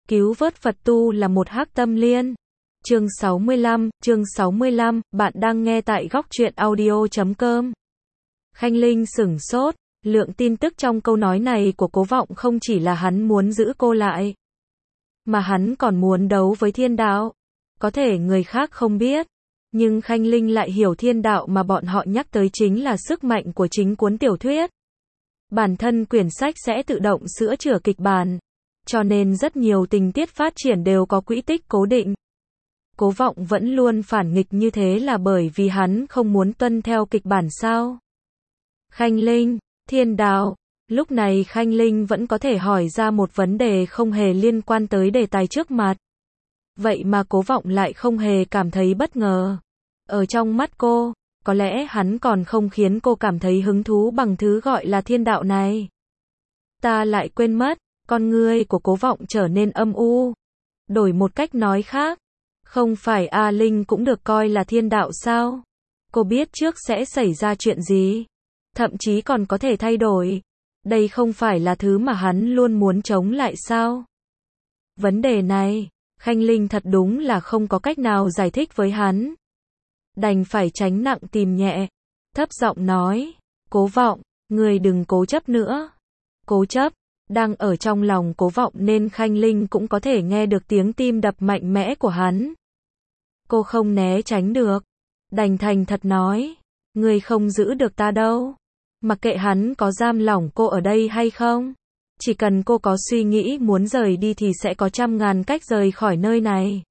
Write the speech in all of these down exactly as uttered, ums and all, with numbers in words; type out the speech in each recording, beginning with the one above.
Cứu vớt Phật tu là một hắc tâm liên. Chương sáu mươi lăm, chương sáu mươi lăm, bạn đang nghe tại góc truyện audio chấm com. Khanh Linh sửng sốt, lượng tin tức trong câu nói này của Cố Vọng không chỉ là hắn muốn giữ cô lại, mà hắn còn muốn đấu với thiên đạo. Có thể người khác không biết, nhưng Khanh Linh lại hiểu thiên đạo mà bọn họ nhắc tới chính là sức mạnh của chính cuốn tiểu thuyết. Bản thân quyển sách sẽ tự động sửa chữa kịch bản, cho nên rất nhiều tình tiết phát triển đều có quỹ tích cố định. Cố Vọng vẫn luôn phản nghịch như thế là bởi vì hắn không muốn tuân theo kịch bản sao? Khanh Linh, thiên đạo. Lúc này Khanh Linh vẫn có thể hỏi ra một vấn đề không hề liên quan tới đề tài trước mặt. Vậy mà Cố Vọng lại không hề cảm thấy bất ngờ. Ở trong mắt cô, có lẽ hắn còn không khiến cô cảm thấy hứng thú bằng thứ gọi là thiên đạo này. Ta lại quên mất, con ngươi của Cố Vọng trở nên âm u. Đổi một cách nói khác, không phải A Linh cũng được coi là thiên đạo sao? Cô biết trước sẽ xảy ra chuyện gì, thậm chí còn có thể thay đổi. Đây không phải là thứ mà hắn luôn muốn chống lại sao? Vấn đề này, Khanh Linh thật đúng là không có cách nào giải thích với hắn. Đành phải tránh nặng tìm nhẹ, thấp giọng nói, Cố Vọng, người đừng cố chấp nữa. Cố chấp đang ở trong lòng Cố Vọng nên Khanh Linh cũng có thể nghe được tiếng tim đập mạnh mẽ của hắn. Cô không né tránh được, đành thành thật nói, người không giữ được ta đâu. Mặc kệ hắn có giam lỏng cô ở đây hay không, chỉ cần cô có suy nghĩ muốn rời đi thì sẽ có trăm ngàn cách rời khỏi nơi này.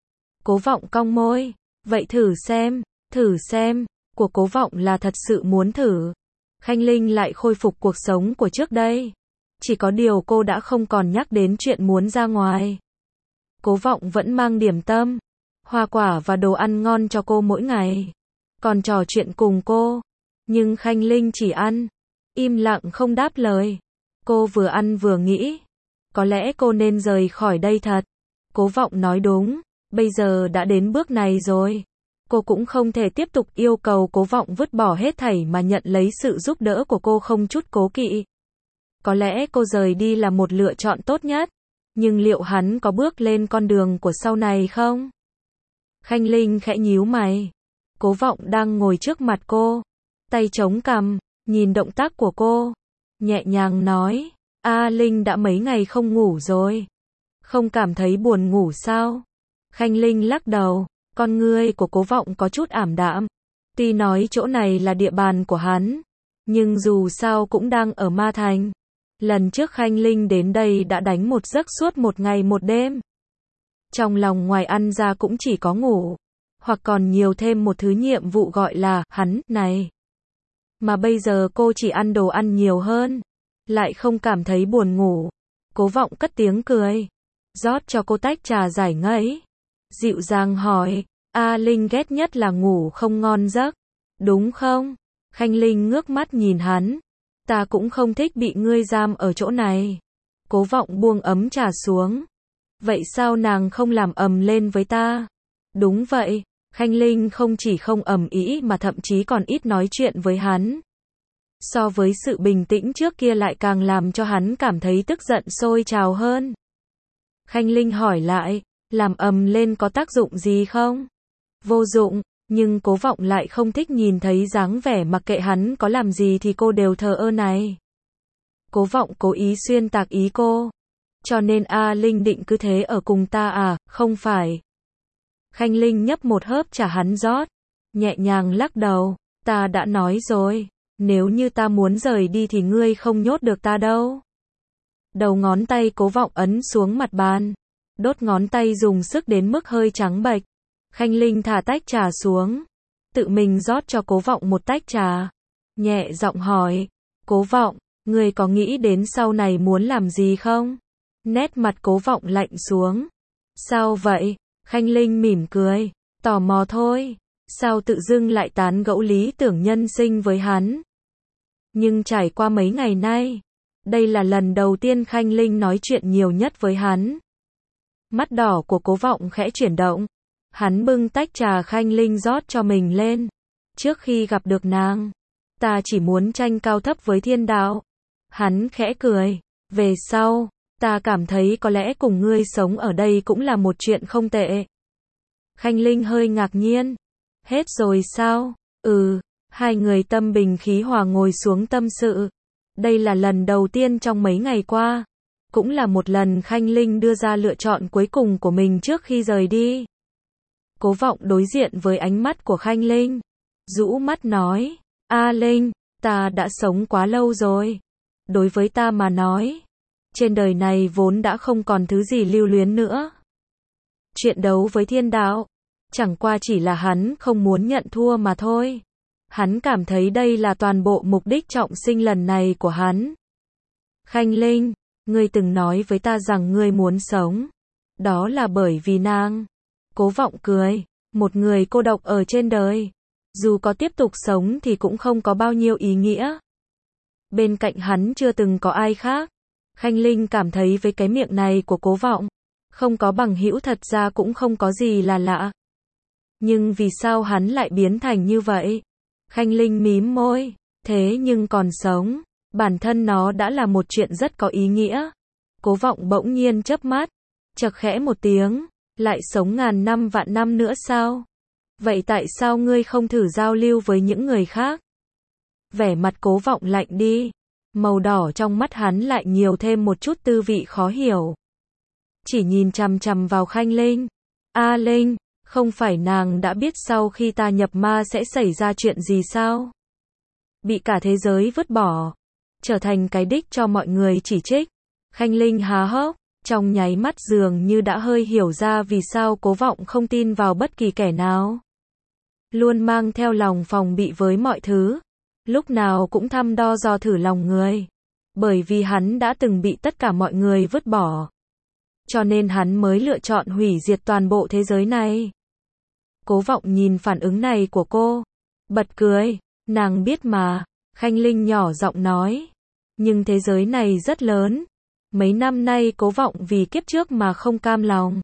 Cố Vọng cong môi, vậy thử xem, thử xem. Của Cố Vọng là thật sự muốn thử. Khanh Linh lại khôi phục cuộc sống của trước đây. Chỉ có điều cô đã không còn nhắc đến chuyện muốn ra ngoài. Cố Vọng vẫn mang điểm tâm, hoa quả và đồ ăn ngon cho cô mỗi ngày, còn trò chuyện cùng cô. Nhưng Khanh Linh chỉ ăn, im lặng không đáp lời. Cô vừa ăn vừa nghĩ, có lẽ cô nên rời khỏi đây thật. Cố Vọng nói đúng, bây giờ đã đến bước này rồi. Cô cũng không thể tiếp tục yêu cầu Cố Vọng vứt bỏ hết thảy mà nhận lấy sự giúp đỡ của cô không chút cố kỵ. Có lẽ cô rời đi là một lựa chọn tốt nhất, nhưng liệu hắn có bước lên con đường của sau này không? Khanh Linh khẽ nhíu mày. Cố Vọng đang ngồi trước mặt cô, tay chống cằm, nhìn động tác của cô, nhẹ nhàng nói, A Linh đã mấy ngày không ngủ rồi, không cảm thấy buồn ngủ sao? Khanh Linh lắc đầu, con ngươi của Cố Vọng có chút ảm đạm. Tuy nói chỗ này là địa bàn của hắn, nhưng dù sao cũng đang ở Ma Thành. Lần trước Khanh Linh đến đây đã đánh một giấc suốt một ngày một đêm. Trong lòng ngoài ăn ra cũng chỉ có ngủ, hoặc còn nhiều thêm một thứ nhiệm vụ gọi là hắn này. Mà bây giờ cô chỉ ăn đồ ăn nhiều hơn, lại không cảm thấy buồn ngủ. Cố Vọng cất tiếng cười, rót cho cô tách trà giải ngấy, dịu dàng hỏi, A Linh ghét nhất là ngủ không ngon giấc, đúng không? Khanh Linh ngước mắt nhìn hắn, ta cũng không thích bị ngươi giam ở chỗ này. Cố Vọng buông ấm trà xuống, vậy sao nàng không làm ầm lên với ta? Đúng vậy, Khanh Linh không chỉ không ầm ĩ mà thậm chí còn ít nói chuyện với hắn. So với sự bình tĩnh trước kia lại càng làm cho hắn cảm thấy tức giận sôi trào hơn. Khanh Linh hỏi lại, làm ầm lên có tác dụng gì không? Vô dụng, nhưng Cố Vọng lại không thích nhìn thấy dáng vẻ mặc kệ hắn có làm gì thì cô đều thờ ơ này. Cố Vọng cố ý xuyên tạc ý cô. Cho nên A Linh định cứ thế ở cùng ta à? Không phải. Khanh Linh nhấp một hớp trà hắn rót, nhẹ nhàng lắc đầu, ta đã nói rồi, nếu như ta muốn rời đi thì ngươi không nhốt được ta đâu. Đầu ngón tay Cố Vọng ấn xuống mặt bàn, đốt ngón tay dùng sức đến mức hơi trắng bệch. Khanh Linh thả tách trà xuống, tự mình rót cho Cố Vọng một tách trà, nhẹ giọng hỏi, Cố Vọng, ngươi có nghĩ đến sau này muốn làm gì không? Nét mặt Cố Vọng lạnh xuống. Sao vậy? Khanh Linh mỉm cười, tò mò thôi, sao tự dưng lại tán gẫu lý tưởng nhân sinh với hắn? Nhưng trải qua mấy ngày nay, đây là lần đầu tiên Khanh Linh nói chuyện nhiều nhất với hắn. Mắt đỏ của Cố Vọng khẽ chuyển động, hắn bưng tách trà Khanh Linh rót cho mình lên. Trước khi gặp được nàng, ta chỉ muốn tranh cao thấp với thiên đạo. Hắn khẽ cười, về sau, Ta cảm thấy có lẽ cùng ngươi sống ở đây cũng là một chuyện không tệ. Khanh Linh hơi ngạc nhiên. Hết rồi sao? Ừ, hai người tâm bình khí hòa ngồi xuống tâm sự. Đây là lần đầu tiên trong mấy ngày qua. Cũng là một lần Khanh Linh đưa ra lựa chọn cuối cùng của mình trước khi rời đi. Cố Vọng đối diện với ánh mắt của Khanh Linh. Rũ mắt nói, A Linh, ta đã sống quá lâu rồi. Đối với ta mà nói, trên đời này vốn đã không còn thứ gì lưu luyến nữa. Chuyện đấu với thiên đạo, chẳng qua chỉ là hắn không muốn nhận thua mà thôi. Hắn cảm thấy đây là toàn bộ mục đích trọng sinh lần này của hắn. Khanh Linh, ngươi từng nói với ta rằng ngươi muốn sống. Đó là bởi vì nàng. Cố Vọng cười, một người cô độc ở trên đời. Dù có tiếp tục sống thì cũng không có bao nhiêu ý nghĩa. Bên cạnh hắn chưa từng có ai khác. Khanh Linh cảm thấy với cái miệng này của Cố Vọng, không có bằng hữu thật ra cũng không có gì là lạ. Nhưng vì sao hắn lại biến thành như vậy? Khanh Linh mím môi, thế nhưng còn sống, bản thân nó đã là một chuyện rất có ý nghĩa. Cố Vọng bỗng nhiên chớp mắt, chậc khẽ một tiếng, lại sống ngàn năm vạn năm nữa sao? Vậy tại sao ngươi không thử giao lưu với những người khác? Vẻ mặt Cố Vọng lạnh đi, màu đỏ trong mắt hắn lại nhiều thêm một chút tư vị khó hiểu. Chỉ nhìn chằm chằm vào Khanh Linh. A Linh, không phải nàng đã biết sau khi ta nhập ma sẽ xảy ra chuyện gì sao? Bị cả thế giới vứt bỏ, trở thành cái đích cho mọi người chỉ trích. Khanh Linh há hốc, trong nháy mắt dường như đã hơi hiểu ra vì sao Cố Vọng không tin vào bất kỳ kẻ nào. Luôn mang theo lòng phòng bị với mọi thứ, lúc nào cũng thăm đo dò thử lòng người. Bởi vì hắn đã từng bị tất cả mọi người vứt bỏ, cho nên hắn mới lựa chọn hủy diệt toàn bộ thế giới này. Cố Vọng nhìn phản ứng này của cô, bật cười, nàng biết mà. Khanh Linh nhỏ giọng nói, nhưng thế giới này rất lớn. Mấy năm nay Cố Vọng vì kiếp trước mà không cam lòng,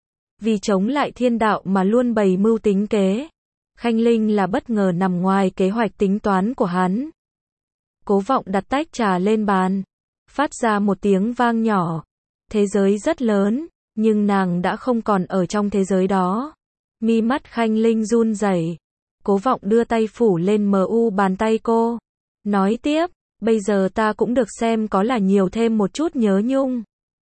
vì chống lại thiên đạo mà luôn bày mưu tính kế. Khanh Linh là bất ngờ nằm ngoài kế hoạch tính toán của hắn. Cố Vọng đặt tách trà lên bàn, phát ra một tiếng vang nhỏ. Thế giới rất lớn, nhưng nàng đã không còn ở trong thế giới đó. Mi mắt Khanh Linh run rẩy. Cố Vọng đưa tay phủ lên mờ u bàn tay cô, nói tiếp, bây giờ ta cũng được xem có là nhiều thêm một chút nhớ nhung.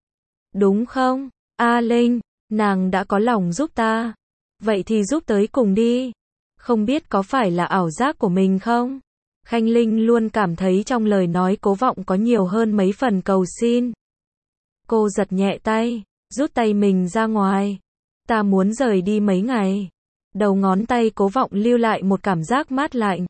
Đúng không? A Linh, nàng đã có lòng giúp ta. Vậy thì giúp tới cùng đi. Không biết có phải là ảo giác của mình không? Khanh Linh luôn cảm thấy trong lời nói Cố Vọng có nhiều hơn mấy phần cầu xin. Cô giật nhẹ tay, rút tay mình ra ngoài. Ta muốn rời đi mấy ngày. Đầu ngón tay Cố Vọng lưu lại một cảm giác mát lạnh.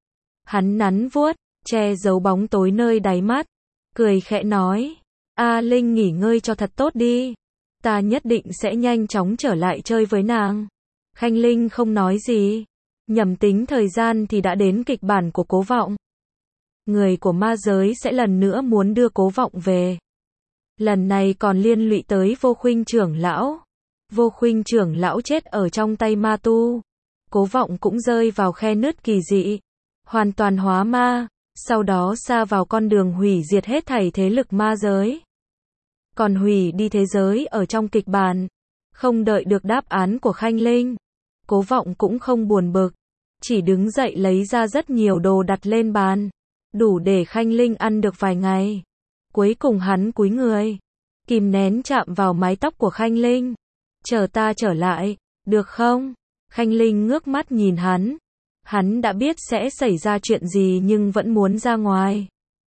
Hắn nắn vuốt, che giấu bóng tối nơi đáy mắt, cười khẽ nói, A Linh nghỉ ngơi cho thật tốt đi. Ta nhất định sẽ nhanh chóng trở lại chơi với nàng. Khanh Linh không nói gì. Nhầm tính thời gian thì đã đến kịch bản của Cố Vọng. Người của ma giới sẽ lần nữa muốn đưa Cố Vọng về. Lần này còn liên lụy tới Vô Khuynh trưởng lão. Vô Khuynh trưởng lão chết ở trong tay ma tu. Cố Vọng cũng rơi vào khe nứt kỳ dị, hoàn toàn hóa ma, sau đó sa vào con đường hủy diệt hết thảy thế lực ma giới. Còn hủy đi thế giới ở trong kịch bản. Không đợi được đáp án của Khanh Linh, Cố Vọng cũng không buồn bực, chỉ đứng dậy lấy ra rất nhiều đồ đặt lên bàn, đủ để Khanh Linh ăn được vài ngày. Cuối cùng hắn cúi người, kìm nén chạm vào mái tóc của Khanh Linh. Chờ ta trở lại, được không? Khanh Linh ngước mắt nhìn hắn. Hắn đã biết sẽ xảy ra chuyện gì nhưng vẫn muốn ra ngoài.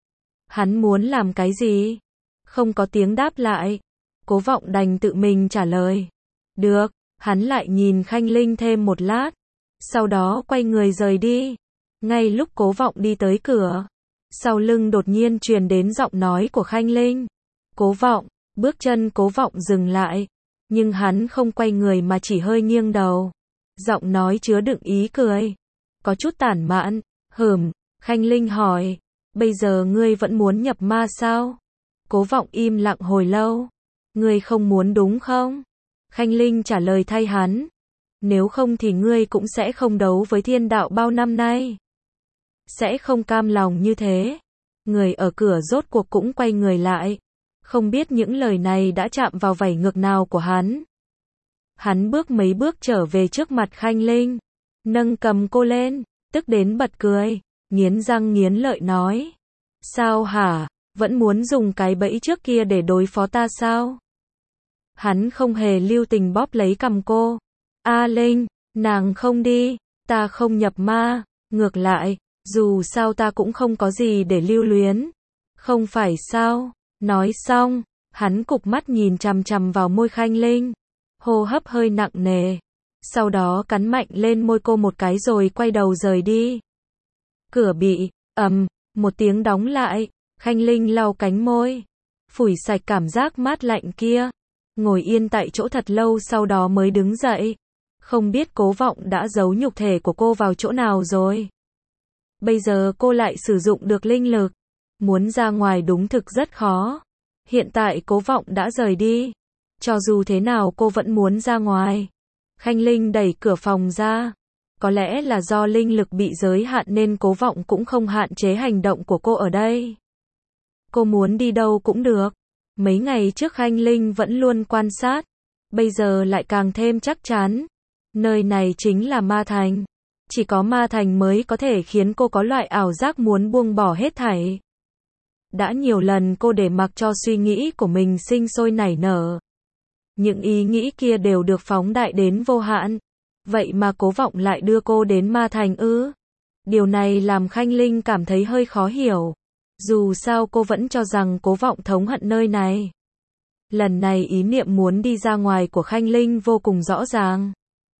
Hắn muốn làm cái gì? Không có tiếng đáp lại. Cố Vọng đành tự mình trả lời. Được. Hắn lại nhìn Khanh Linh thêm một lát, sau đó quay người rời đi. Ngay lúc Cố Vọng đi tới cửa, sau lưng đột nhiên truyền đến giọng nói của Khanh Linh. Cố Vọng, bước chân Cố Vọng dừng lại, nhưng hắn không quay người mà chỉ hơi nghiêng đầu. Giọng nói chứa đựng ý cười, có chút tản mạn. Hừm, Khanh Linh hỏi, bây giờ ngươi vẫn muốn nhập ma sao? Cố Vọng im lặng hồi lâu. Ngươi không muốn đúng không? Khanh Linh trả lời thay hắn. Nếu không thì ngươi cũng sẽ không đấu với thiên đạo bao năm nay. Sẽ không cam lòng như thế. Người ở cửa rốt cuộc cũng quay người lại. Không biết những lời này đã chạm vào vảy ngược nào của hắn. Hắn bước mấy bước trở về trước mặt Khanh Linh, nâng cầm cô lên, tức đến bật cười, nghiến răng nghiến lợi nói. Sao hả, vẫn muốn dùng cái bẫy trước kia để đối phó ta sao? Hắn không hề lưu tình bóp lấy cầm cô. A Linh, nàng không đi, ta không nhập ma, ngược lại, dù sao ta cũng không có gì để lưu luyến. Không phải sao? Nói xong, hắn cụp mắt nhìn chằm chằm vào môi Khanh Linh, hô hấp hơi nặng nề, sau đó cắn mạnh lên môi cô một cái rồi quay đầu rời đi. Cửa bị, ầm, một tiếng đóng lại, Khanh Linh lau cánh môi, phủi sạch cảm giác mát lạnh kia, ngồi yên tại chỗ thật lâu sau đó mới đứng dậy. Không biết Cố Vọng đã giấu nhục thể của cô vào chỗ nào rồi. Bây giờ cô lại sử dụng được linh lực, muốn ra ngoài đúng thực rất khó. Hiện tại Cố Vọng đã rời đi, cho dù thế nào cô vẫn muốn ra ngoài. Khanh Linh đẩy cửa phòng ra. Có lẽ là do linh lực bị giới hạn nên Cố Vọng cũng không hạn chế hành động của cô ở đây. Cô muốn đi đâu cũng được. Mấy ngày trước Khanh Linh vẫn luôn quan sát, bây giờ lại càng thêm chắc chắn. Nơi này chính là Ma Thành. Chỉ có Ma Thành mới có thể khiến cô có loại ảo giác muốn buông bỏ hết thảy. Đã nhiều lần cô để mặc cho suy nghĩ của mình sinh sôi nảy nở. Những ý nghĩ kia đều được phóng đại đến vô hạn. Vậy mà Cố Vọng lại đưa cô đến Ma Thành ư? Điều này làm Khanh Linh cảm thấy hơi khó hiểu. Dù sao cô vẫn cho rằng Cố Vọng thống hận nơi này. Lần này ý niệm muốn đi ra ngoài của Khanh Linh vô cùng rõ ràng.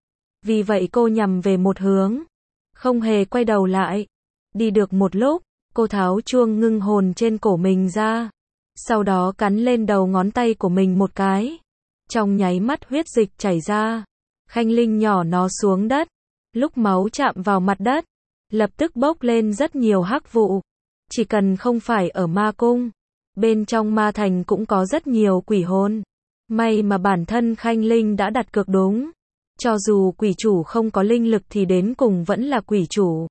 Vì vậy cô nhằm về một hướng, không hề quay đầu lại. Đi được một lúc, cô tháo chuông ngưng hồn trên cổ mình ra, sau đó cắn lên đầu ngón tay của mình một cái. Trong nháy mắt huyết dịch chảy ra. Khanh Linh nhỏ nó xuống đất. Lúc máu chạm vào mặt đất, lập tức bốc lên rất nhiều hắc vụ. Chỉ cần không phải ở ma cung, bên trong Ma Thành cũng có rất nhiều quỷ hồn. May mà bản thân Khanh Linh đã đặt cược đúng. Cho dù quỷ chủ không có linh lực thì đến cùng vẫn là quỷ chủ.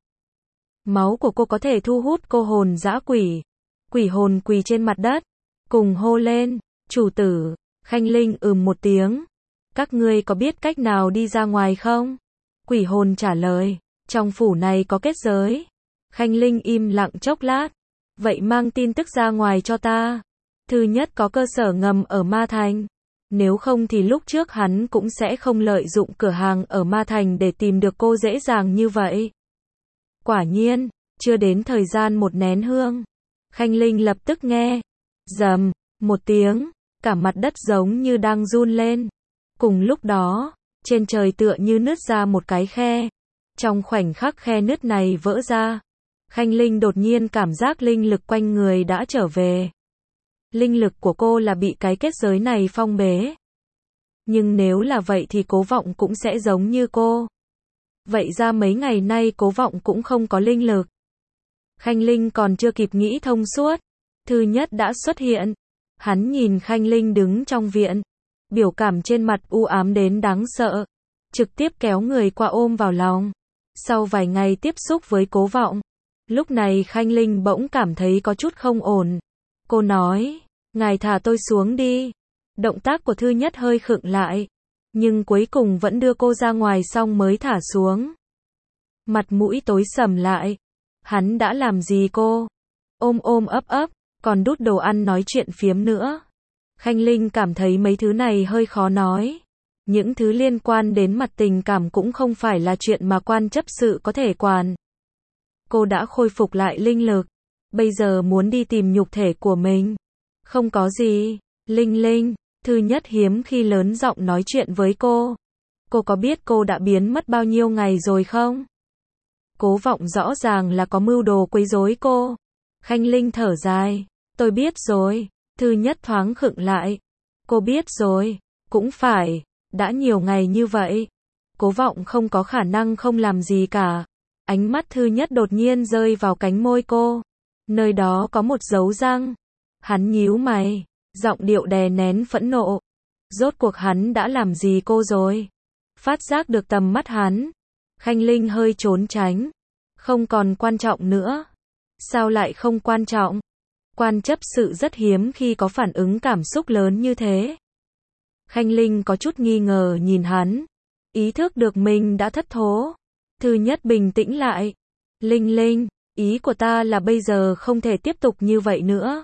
Máu của cô có thể thu hút cô hồn dã quỷ. Quỷ hồn quỳ trên mặt đất, cùng hô lên, chủ tử. Khanh Linh ừm một tiếng. Các ngươi có biết cách nào đi ra ngoài không? Quỷ hồn trả lời, trong phủ này có kết giới. Khanh Linh im lặng chốc lát. Vậy mang tin tức ra ngoài cho ta. Thứ nhất có cơ sở ngầm ở Ma Thành. Nếu không thì lúc trước hắn cũng sẽ không lợi dụng cửa hàng ở Ma Thành để tìm được cô dễ dàng như vậy. Quả nhiên, chưa đến thời gian một nén hương, Khanh Linh lập tức nghe. Rầm, một tiếng, cả mặt đất giống như đang run lên. Cùng lúc đó, trên trời tựa như nứt ra một cái khe. Trong khoảnh khắc khe nứt này vỡ ra, Khanh Linh đột nhiên cảm giác linh lực quanh người đã trở về. Linh lực của cô là bị cái kết giới này phong bế. Nhưng nếu là vậy thì Cố Vọng cũng sẽ giống như cô. Vậy ra mấy ngày nay Cố Vọng cũng không có linh lực. Khanh Linh còn chưa kịp nghĩ thông suốt, Thư Nhất đã xuất hiện. Hắn nhìn Khanh Linh đứng trong viện, biểu cảm trên mặt u ám đến đáng sợ, trực tiếp kéo người qua ôm vào lòng. Sau vài ngày tiếp xúc với Cố Vọng, lúc này Khanh Linh bỗng cảm thấy có chút không ổn. Cô nói, ngài thả tôi xuống đi. Động tác của Thư Nhất hơi khựng lại, nhưng cuối cùng vẫn đưa cô ra ngoài xong mới thả xuống. Mặt mũi tối sầm lại. Hắn đã làm gì cô? Ôm ôm ấp ấp, còn đút đồ ăn nói chuyện phiếm nữa. Khanh Linh cảm thấy mấy thứ này hơi khó nói. Những thứ liên quan đến mặt tình cảm cũng không phải là chuyện mà quan chấp sự có thể quản. Cô đã khôi phục lại linh lực, bây giờ muốn đi tìm nhục thể của mình. Không có gì. Linh Linh, Thư Nhất hiếm khi lớn giọng nói chuyện với cô. Cô có biết cô đã biến mất bao nhiêu ngày rồi không? Cố Vọng rõ ràng là có mưu đồ quấy rối cô. Khanh Linh thở dài, tôi biết rồi. Thư Nhất thoáng khựng lại. Cô biết rồi, cũng phải, đã nhiều ngày như vậy. Cố Vọng không có khả năng không làm gì cả. Ánh mắt Thư Nhất đột nhiên rơi vào cánh môi cô. Nơi đó có một dấu răng. Hắn nhíu mày, giọng điệu đè nén phẫn nộ. Rốt cuộc hắn đã làm gì cô rồi? Phát giác được tầm mắt hắn, Khanh Linh hơi trốn tránh. Không còn quan trọng nữa. Sao lại không quan trọng? Quan chấp sự rất hiếm khi có phản ứng cảm xúc lớn như thế. Khanh Linh có chút nghi ngờ nhìn hắn. Ý thức được mình đã thất thố. Thư Nhất bình tĩnh lại. Linh Linh, ý của ta là bây giờ không thể tiếp tục như vậy nữa.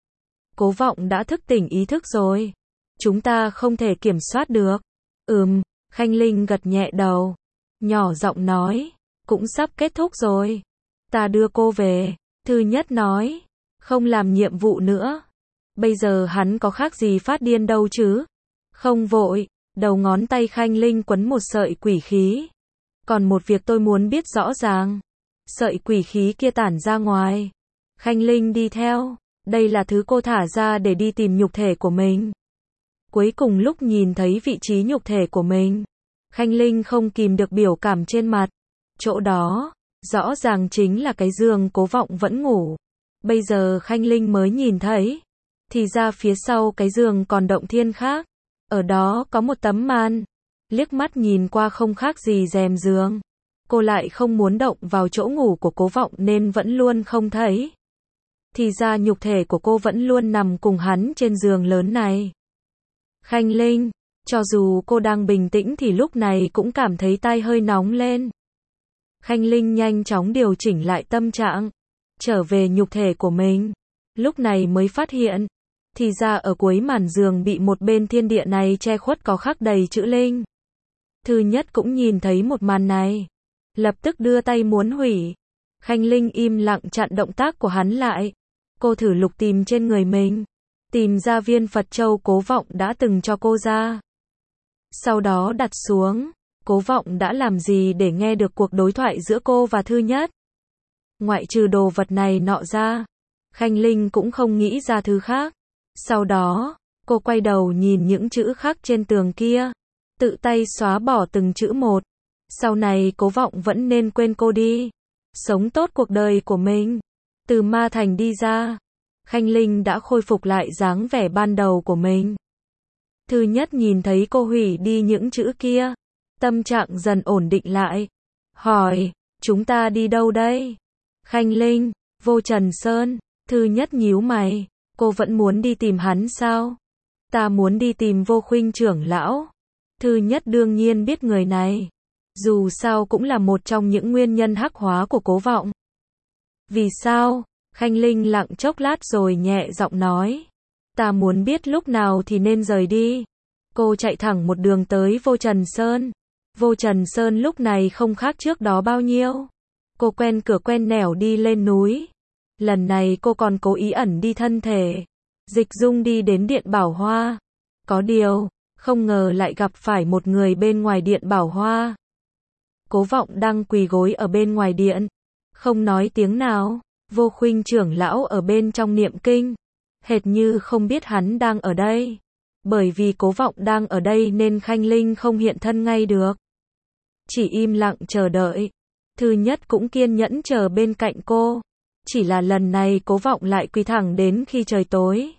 Cố Vọng đã thức tỉnh ý thức rồi. Chúng ta không thể kiểm soát được. Ừm, Khanh Linh gật nhẹ đầu. Nhỏ giọng nói. Cũng sắp kết thúc rồi. Ta đưa cô về. Thư Nhất nói. Không làm nhiệm vụ nữa. Bây giờ hắn có khác gì phát điên đâu chứ. Không vội. Đầu ngón tay Khanh Linh quấn một sợi quỷ khí. Còn một việc tôi muốn biết rõ ràng. Sợi quỷ khí kia tản ra ngoài. Khanh Linh đi theo. Đây là thứ cô thả ra để đi tìm nhục thể của mình. Cuối cùng lúc nhìn thấy vị trí nhục thể của mình, Khanh Linh không kìm được biểu cảm trên mặt. Chỗ đó, rõ ràng chính là cái giường Cố Vọng vẫn ngủ. Bây giờ Khanh Linh mới nhìn thấy. Thì ra phía sau cái giường còn động thiên khác. Ở đó có một tấm màn. Liếc mắt nhìn qua không khác gì rèm giường. Cô lại không muốn động vào chỗ ngủ của Cố Vọng nên vẫn luôn không thấy. Thì ra nhục thể của cô vẫn luôn nằm cùng hắn trên giường lớn này. Khanh Linh, cho dù cô đang bình tĩnh thì lúc này cũng cảm thấy tai hơi nóng lên. Khanh Linh nhanh chóng điều chỉnh lại tâm trạng, trở về nhục thể của mình. Lúc này mới phát hiện, thì ra ở cuối màn giường bị một bên thiên địa này che khuất có khắc đầy chữ Linh. Thư Nhất cũng nhìn thấy một màn này, lập tức đưa tay muốn hủy. Khanh Linh im lặng chặn động tác của hắn lại. Cô thử lục tìm trên người mình, tìm ra viên Phật châu Cố Vọng đã từng cho cô ra. Sau đó đặt xuống. Cố Vọng đã làm gì để nghe được cuộc đối thoại giữa cô và Thư Nhất? Ngoại trừ đồ vật này nọ ra, Khanh Linh cũng không nghĩ ra thứ khác. Sau đó, cô quay đầu nhìn những chữ khắc trên tường kia, tự tay xóa bỏ từng chữ một. Sau này Cố Vọng vẫn nên quên cô đi, sống tốt cuộc đời của mình. Từ ma thành đi ra, Khanh Linh đã khôi phục lại dáng vẻ ban đầu của mình. Thư Nhất nhìn thấy cô hủy đi những chữ kia, tâm trạng dần ổn định lại. Hỏi, chúng ta đi đâu đây? Khanh Linh, Vô Trần Sơn. Thư Nhất nhíu mày, cô vẫn muốn đi tìm hắn sao? Ta muốn đi tìm Vô Khuynh trưởng lão. Thư Nhất đương nhiên biết người này. Dù sao cũng là một trong những nguyên nhân hắc hóa của Cố Vọng. Vì sao? Khanh Linh lặng chốc lát rồi nhẹ giọng nói. Ta muốn biết lúc nào thì nên rời đi. Cô chạy thẳng một đường tới Vô Trần Sơn. Vô Trần Sơn lúc này không khác trước đó bao nhiêu. Cô quen cửa quen nẻo đi lên núi. Lần này cô còn cố ý ẩn đi thân thể. Dịch dung đi đến Điện Bảo Hoa. Có điều, không ngờ lại gặp phải một người bên ngoài Điện Bảo Hoa. Cố Vọng đang quỳ gối ở bên ngoài điện, không nói tiếng nào. Vô Khuynh trưởng lão ở bên trong niệm kinh, hệt như không biết hắn đang ở đây. Bởi vì Cố Vọng đang ở đây nên Khanh Linh không hiện thân ngay được. Chỉ im lặng chờ đợi. Thư Nhất cũng kiên nhẫn chờ bên cạnh cô. Chỉ là lần này Cố Vọng lại quỳ thẳng đến khi trời tối.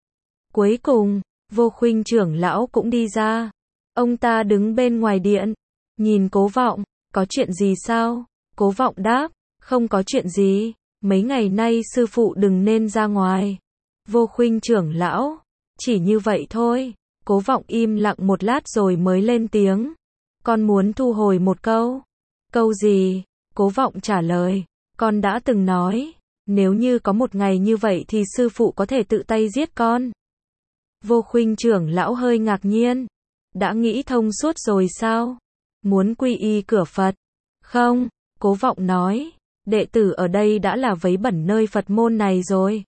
Cuối cùng, Vô Khuynh trưởng lão cũng đi ra. Ông ta đứng bên ngoài điện, nhìn Cố Vọng, có chuyện gì sao? Cố Vọng đáp, không có chuyện gì. Mấy ngày nay sư phụ đừng nên ra ngoài. Vô Khuynh trưởng lão, chỉ như vậy thôi. Cố Vọng im lặng một lát rồi mới lên tiếng. Con muốn thu hồi một câu. Câu gì? Cố Vọng trả lời. Con đã từng nói, nếu như có một ngày như vậy thì sư phụ có thể tự tay giết con. Vô Khuynh trưởng lão hơi ngạc nhiên. Đã nghĩ thông suốt rồi sao? Muốn quy y cửa Phật? Không, Cố Vọng nói. Đệ tử ở đây đã là vấy bẩn nơi Phật môn này rồi.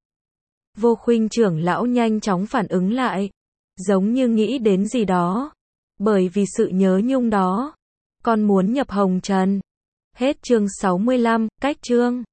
Vô Khuynh trưởng lão nhanh chóng phản ứng lại, giống như nghĩ đến gì đó. Bởi vì sự nhớ nhung đó, con muốn nhập hồng trần. Hết chương sáu mươi lăm, cách chương.